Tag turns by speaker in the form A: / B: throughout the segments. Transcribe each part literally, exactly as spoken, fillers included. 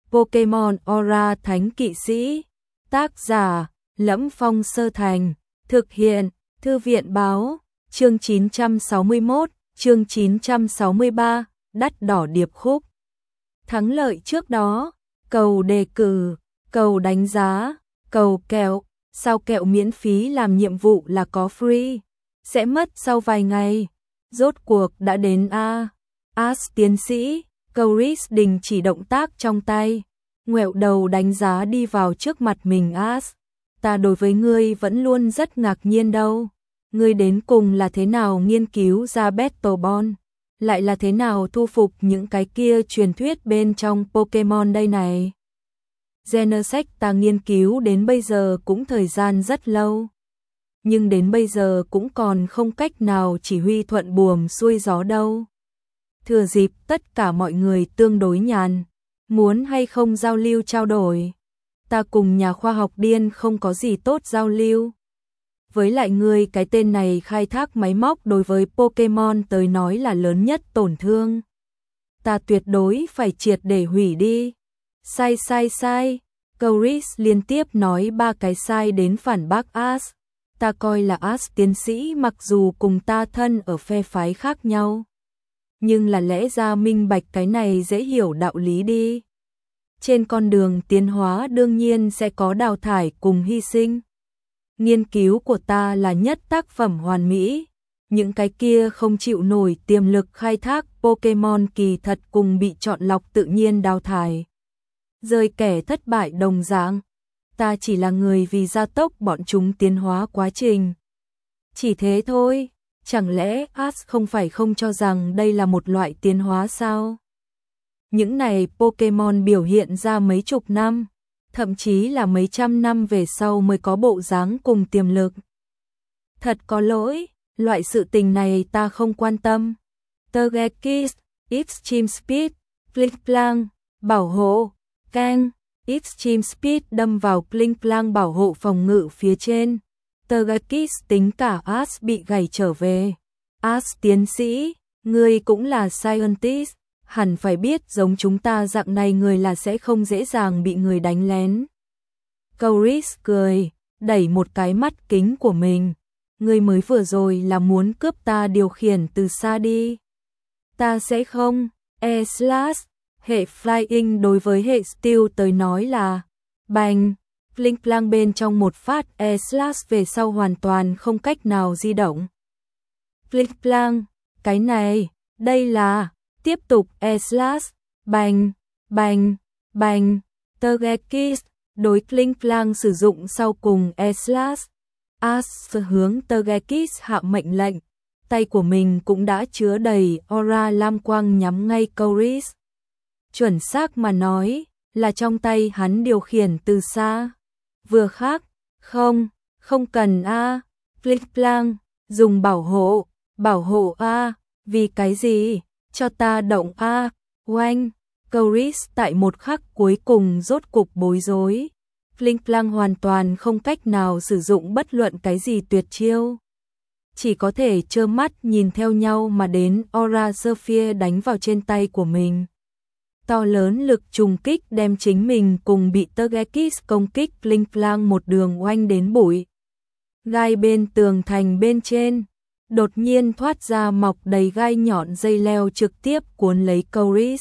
A: Pokemon Aura Thánh Kỵ Sĩ. Tác giả: Lẫm Phong Sơ Thành. Thực hiện: Thư viện báo. Chương chín trăm sáu mươi mốt, chương chín trăm sáu mươi ba, đắt đỏ điệp khúc. Thắng lợi trước đó, cầu đề cử, cầu đánh giá, cầu kẹo, sao kẹo miễn phí làm nhiệm vụ là có free, sẽ mất sau vài ngày. Rốt cuộc đã đến a. Ash tiến sĩ, Chris đình chỉ động tác trong tay, ngoẹo đầu đánh giá đi vào trước mặt mình. Ash, ta đối với ngươi vẫn luôn rất ngạc nhiên đâu. Ngươi đến cùng là thế nào nghiên cứu ra Battlebond, lại là thế nào thu phục những cái kia truyền thuyết bên trong Pokemon đây này? Genesect ta nghiên cứu đến bây giờ cũng thời gian rất lâu, nhưng đến bây giờ cũng còn không cách nào chỉ huy thuận buồm xuôi gió đâu. Thừa dịp tất cả mọi người tương đối nhàn, muốn hay không giao lưu trao đổi? Ta cùng nhà khoa học điên không có gì tốt giao lưu. Với lại ngươi cái tên này khai thác máy móc đối với Pokemon tới nói là lớn nhất tổn thương. Ta tuyệt đối phải triệt để hủy đi. Sai sai sai, Chris liên tiếp nói ba cái sai đến phản bác Ash. Ta coi là Ash tiến sĩ mặc dù cùng ta thân ở phe phái khác nhau, nhưng là lẽ ra minh bạch cái này dễ hiểu đạo lý đi. Trên con đường tiến hóa đương nhiên sẽ có đào thải cùng hy sinh. Nghiên cứu của ta là nhất tác phẩm hoàn mỹ, những cái kia không chịu nổi tiềm lực khai thác Pokemon kỳ thật cùng bị chọn lọc tự nhiên đào thải, rơi kẻ thất bại đồng dạng. Ta chỉ là người vì gia tốc bọn chúng tiến hóa quá trình. Chỉ thế thôi, chẳng lẽ Ash không phải không cho rằng đây là một loại tiến hóa sao? Những này Pokemon biểu hiện ra mấy chục năm, thậm chí là mấy trăm năm về sau mới có bộ dáng cùng tiềm lực. Thật có lỗi, loại sự tình này ta không quan tâm. Togekiss, Extreme Speed, Klinklang, bảo hộ, Kang, Extreme Speed đâm vào Klinklang bảo hộ phòng ngự phía trên. Togekiss tính cả Ash bị gãy trở về. Ash tiến sĩ, ngươi cũng là scientist, hẳn phải biết giống chúng ta dạng này người là sẽ không dễ dàng bị người đánh lén. Chris cười, đẩy một cái mắt kính của mình. Ngươi mới vừa rồi là muốn cướp ta điều khiển từ xa đi. Ta sẽ không. E-slash, hệ flying đối với hệ steel tới nói là bành. Klinklang bên trong một phát E-slash về sau hoàn toàn không cách nào di động. Klinklang, cái này, đây là tiếp tục E-slash, bành, bành, bành. Togekiss đối Klinklang sử dụng sau cùng E-slash. Ash hướng Togekiss hạ mệnh lệnh, tay của mình cũng đã chứa đầy aura lam quang nhắm ngay Chris. Chuẩn xác mà nói, là trong tay hắn điều khiển từ xa. Vừa khác, không, không cần a. Klinklang, dùng bảo hộ, bảo hộ a, vì cái gì? Cho ta động a. Oanh, Chris tại một khắc cuối cùng rốt cục bối rối. Klinklang hoàn toàn không cách nào sử dụng bất luận cái gì tuyệt chiêu, chỉ có thể trơ mắt nhìn theo nhau mà đến Aura Sphere đánh vào trên tay của mình. To lớn lực trùng kích đem chính mình cùng bị Togekiss công kích Klinklang một đường oanh đến bụi. Gai bên tường thành bên trên, đột nhiên thoát ra mọc đầy gai nhọn dây leo trực tiếp cuốn lấy Chris,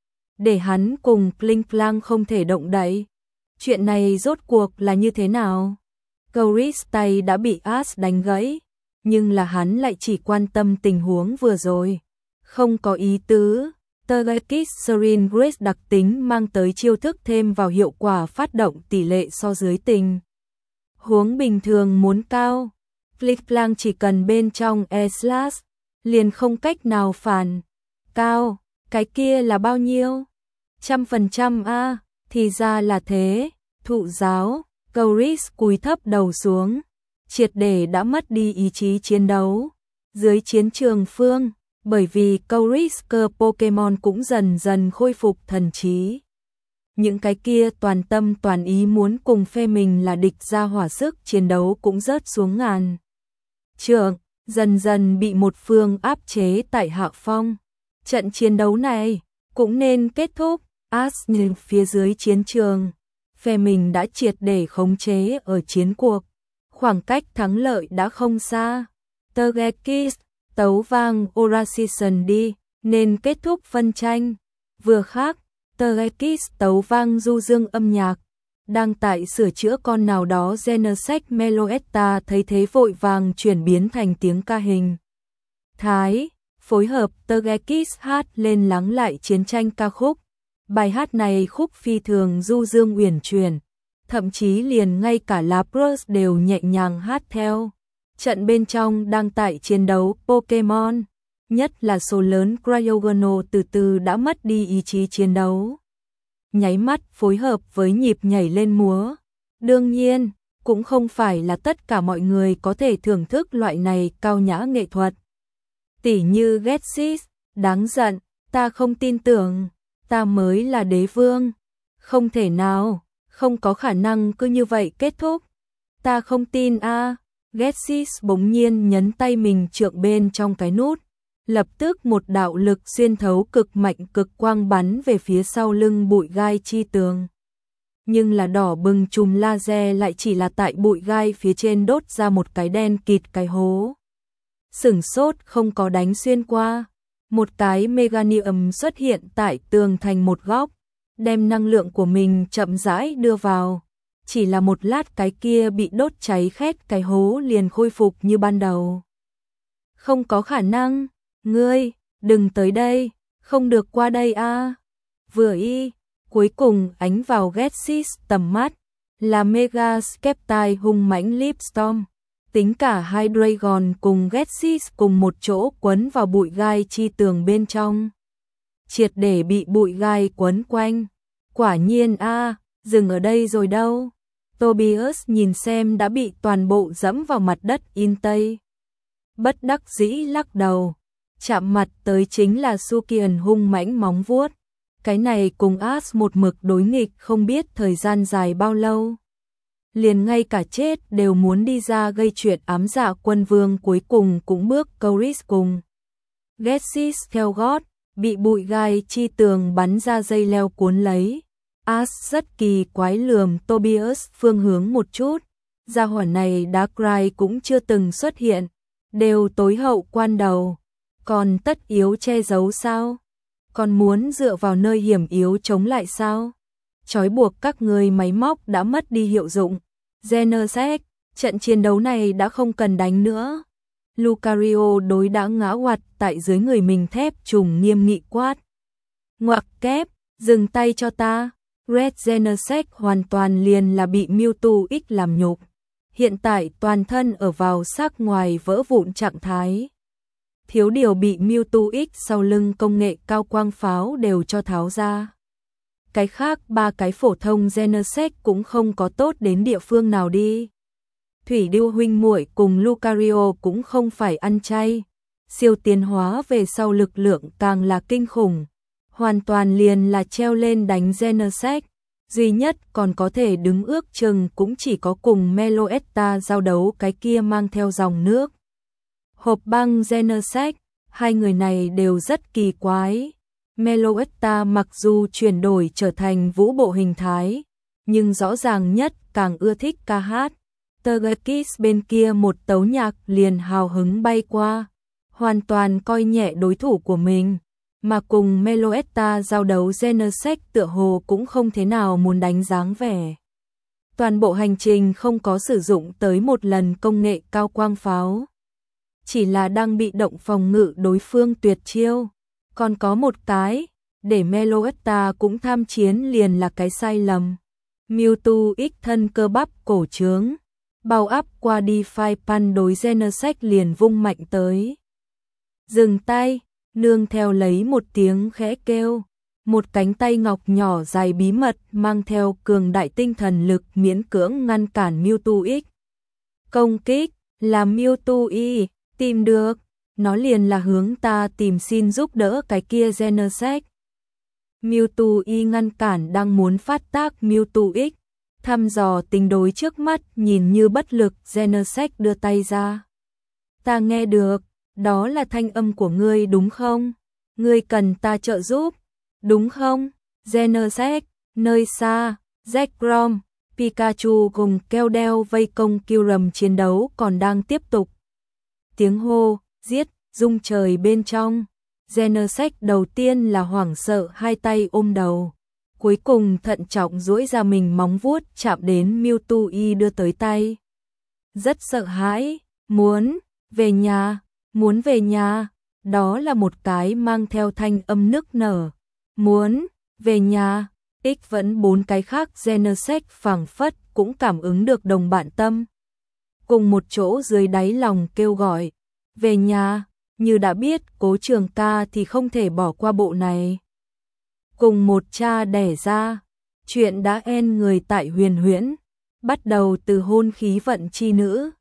A: để hắn cùng Klinklang không thể động đậy. Chuyện này rốt cuộc là như thế nào? Chris tay đã bị Ash đánh gãy, nhưng là hắn lại chỉ quan tâm tình huống vừa rồi, không có ý tứ. Togekiss Serene Grace đặc tính mang tới chiêu thức thêm vào hiệu quả phát động tỷ lệ so dưới tình huống bình thường muốn cao. Klinklang chỉ cần bên trong E-slash liền không cách nào phản. Cao, cái kia là bao nhiêu? Trăm phần trăm a, thì ra là thế. Thụ giáo, Chris cúi thấp đầu xuống, triệt để đã mất đi ý chí chiến đấu. Dưới chiến trường phương, bởi vì Chris cơ Pokemon cũng dần dần khôi phục thần trí. Những cái kia toàn tâm toàn ý muốn cùng phe mình là địch ra hỏa sức chiến đấu cũng rớt xuống ngàn trượng, dần dần bị một phương áp chế tại hạ phong. Trận chiến đấu này cũng nên kết thúc, As nhìn phía dưới chiến trường, phe mình đã triệt để khống chế ở chiến cuộc. Khoảng cách thắng lợi đã không xa. Tergekis, tấu vang Orasition đi, nên kết thúc phân tranh. Vừa khác, Tergekis tấu vang du dương âm nhạc. Đang tại sửa chữa con nào đó Genesect Meloetta thấy thế vội vàng chuyển biến thành tiếng ca hình thái, phối hợp Tergekis hát lên lắng lại chiến tranh ca khúc. Bài hát này khúc phi thường du dương uyển chuyển, thậm chí liền ngay cả Lapras đều nhẹ nhàng hát theo. Trận bên trong đang tại chiến đấu Pokemon, nhất là số lớn Cryogonal từ từ đã mất đi ý chí chiến đấu. Nháy mắt phối hợp với nhịp nhảy lên múa. Đương nhiên, cũng không phải là tất cả mọi người có thể thưởng thức loại này cao nhã nghệ thuật. Tỉ như Getsis, đáng giận, ta không tin tưởng, ta mới là đế vương. Không thể nào, không có khả năng cứ như vậy kết thúc. Ta không tin a. À. Getsis bỗng nhiên nhấn tay mình trượng bên trong cái nút. Lập tức một đạo lực xuyên thấu cực mạnh cực quang bắn về phía sau lưng bụi gai chi tường. Nhưng là đỏ bừng chùm laser lại chỉ là tại bụi gai phía trên đốt ra một cái đen kịt cái hố. Sửng sốt không có đánh xuyên qua. Một cái Meganium xuất hiện tại tường thành một góc, đem năng lượng của mình chậm rãi đưa vào. Chỉ là một lát cái kia bị đốt cháy khét cái hố liền khôi phục như ban đầu. Không có khả năng, ngươi, đừng tới đây, không được qua đây a. À. Vừa y, cuối cùng ánh vào Getsis tầm mắt, là Mega Skeptile hung mãnh Lipstorm. Tính cả hai Dragon cùng Getsis cùng một chỗ quấn vào bụi gai chi tường bên trong. Triệt để bị bụi gai quấn quanh. Quả nhiên a, à, dừng ở đây rồi đâu. Tobias nhìn xem đã bị toàn bộ dẫm vào mặt đất in tây. Bất đắc dĩ lắc đầu. Chạm mặt tới chính là Sukian hung mãnh móng vuốt. Cái này cùng As một mực đối nghịch không biết thời gian dài bao lâu. Liền ngay cả chết đều muốn đi ra gây chuyện ám dạ quân vương cuối cùng cũng bước Coris cùng. Getsis theo gót, bị bụi gai chi tường bắn ra dây leo cuốn lấy. As rất kỳ quái lườm Tobias phương hướng một chút. Gia hỏa này Darkrai cũng chưa từng xuất hiện, đều tối hậu quan đầu. Còn tất yếu che giấu sao? Còn muốn dựa vào nơi hiểm yếu chống lại sao? Trói buộc các người máy móc đã mất đi hiệu dụng. Genesect, trận chiến đấu này đã không cần đánh nữa. Lucario đối đã ngã oặt tại dưới người mình thép trùng nghiêm nghị quát. Ngoặc kép, dừng tay cho ta. Red Genesect hoàn toàn liền là bị Mewtwo X làm nhục. Hiện tại toàn thân ở vào xác ngoài vỡ vụn trạng thái. Thiếu điều bị Mewtwo X sau lưng công nghệ cao quang pháo đều cho tháo ra. Cái khác ba cái phổ thông Genesect cũng không có tốt đến địa phương nào đi. Thủy Điêu huynh muội cùng Lucario cũng không phải ăn chay. Siêu tiến hóa về sau lực lượng càng là kinh khủng. Hoàn toàn liền là treo lên đánh Genesect. Duy nhất còn có thể đứng ước chừng cũng chỉ có cùng Meloetta giao đấu cái kia mang theo dòng nước. Hộp băng Genesect, hai người này đều rất kỳ quái. Meloetta mặc dù chuyển đổi trở thành vũ bộ hình thái, nhưng rõ ràng nhất càng ưa thích ca hát. Tergekis bên kia một tấu nhạc liền hào hứng bay qua, hoàn toàn coi nhẹ đối thủ của mình, mà cùng Meloetta giao đấu Genesect tựa hồ cũng không thế nào muốn đánh dáng vẻ. Toàn bộ hành trình không có sử dụng tới một lần công nghệ cao quang pháo, chỉ là đang bị động phòng ngự đối phương tuyệt chiêu. Còn có một cái, để Meloetta cũng tham chiến liền là cái sai lầm. Mewtwo X thân cơ bắp cổ trướng, bao áp qua đi phai pan đối Genesect liền vung mạnh tới. Dừng tay, nương theo lấy một tiếng khẽ kêu, một cánh tay ngọc nhỏ dài bí mật mang theo cường đại tinh thần lực miễn cưỡng ngăn cản Mewtwo X. Công kích, là Mewtwo Y, tìm được. Nó liền là hướng ta tìm xin giúp đỡ cái kia Genesect. Mewtwo Y ngăn cản đang muốn phát tác Mewtwo X, thăm dò tình đối trước mắt nhìn như bất lực. Genesect đưa tay ra. Ta nghe được, đó là thanh âm của ngươi đúng không? Ngươi cần ta trợ giúp, đúng không? Genesect, nơi xa, Zekrom, Pikachu cùng Keldeo vây công Kyurem chiến đấu còn đang tiếp tục. Tiếng hô, giết, rung trời bên trong. Genesect đầu tiên là hoảng sợ hai tay ôm đầu. Cuối cùng thận trọng duỗi ra mình móng vuốt chạm đến Mewtwo y đưa tới tay. Rất sợ hãi, muốn về nhà, muốn về nhà. Đó là một cái mang theo thanh âm nức nở. Muốn về nhà. X vẫn bốn cái khác Genesect phảng phất cũng cảm ứng được đồng bạn tâm. Cùng một chỗ dưới đáy lòng kêu gọi. Về nhà, như đã biết Cố Trường Ca thì không thể bỏ qua bộ này. Cùng một cha đẻ ra, chuyện đã en người tại Huyền Huyễn, bắt đầu từ hôn khí vận chi nữ.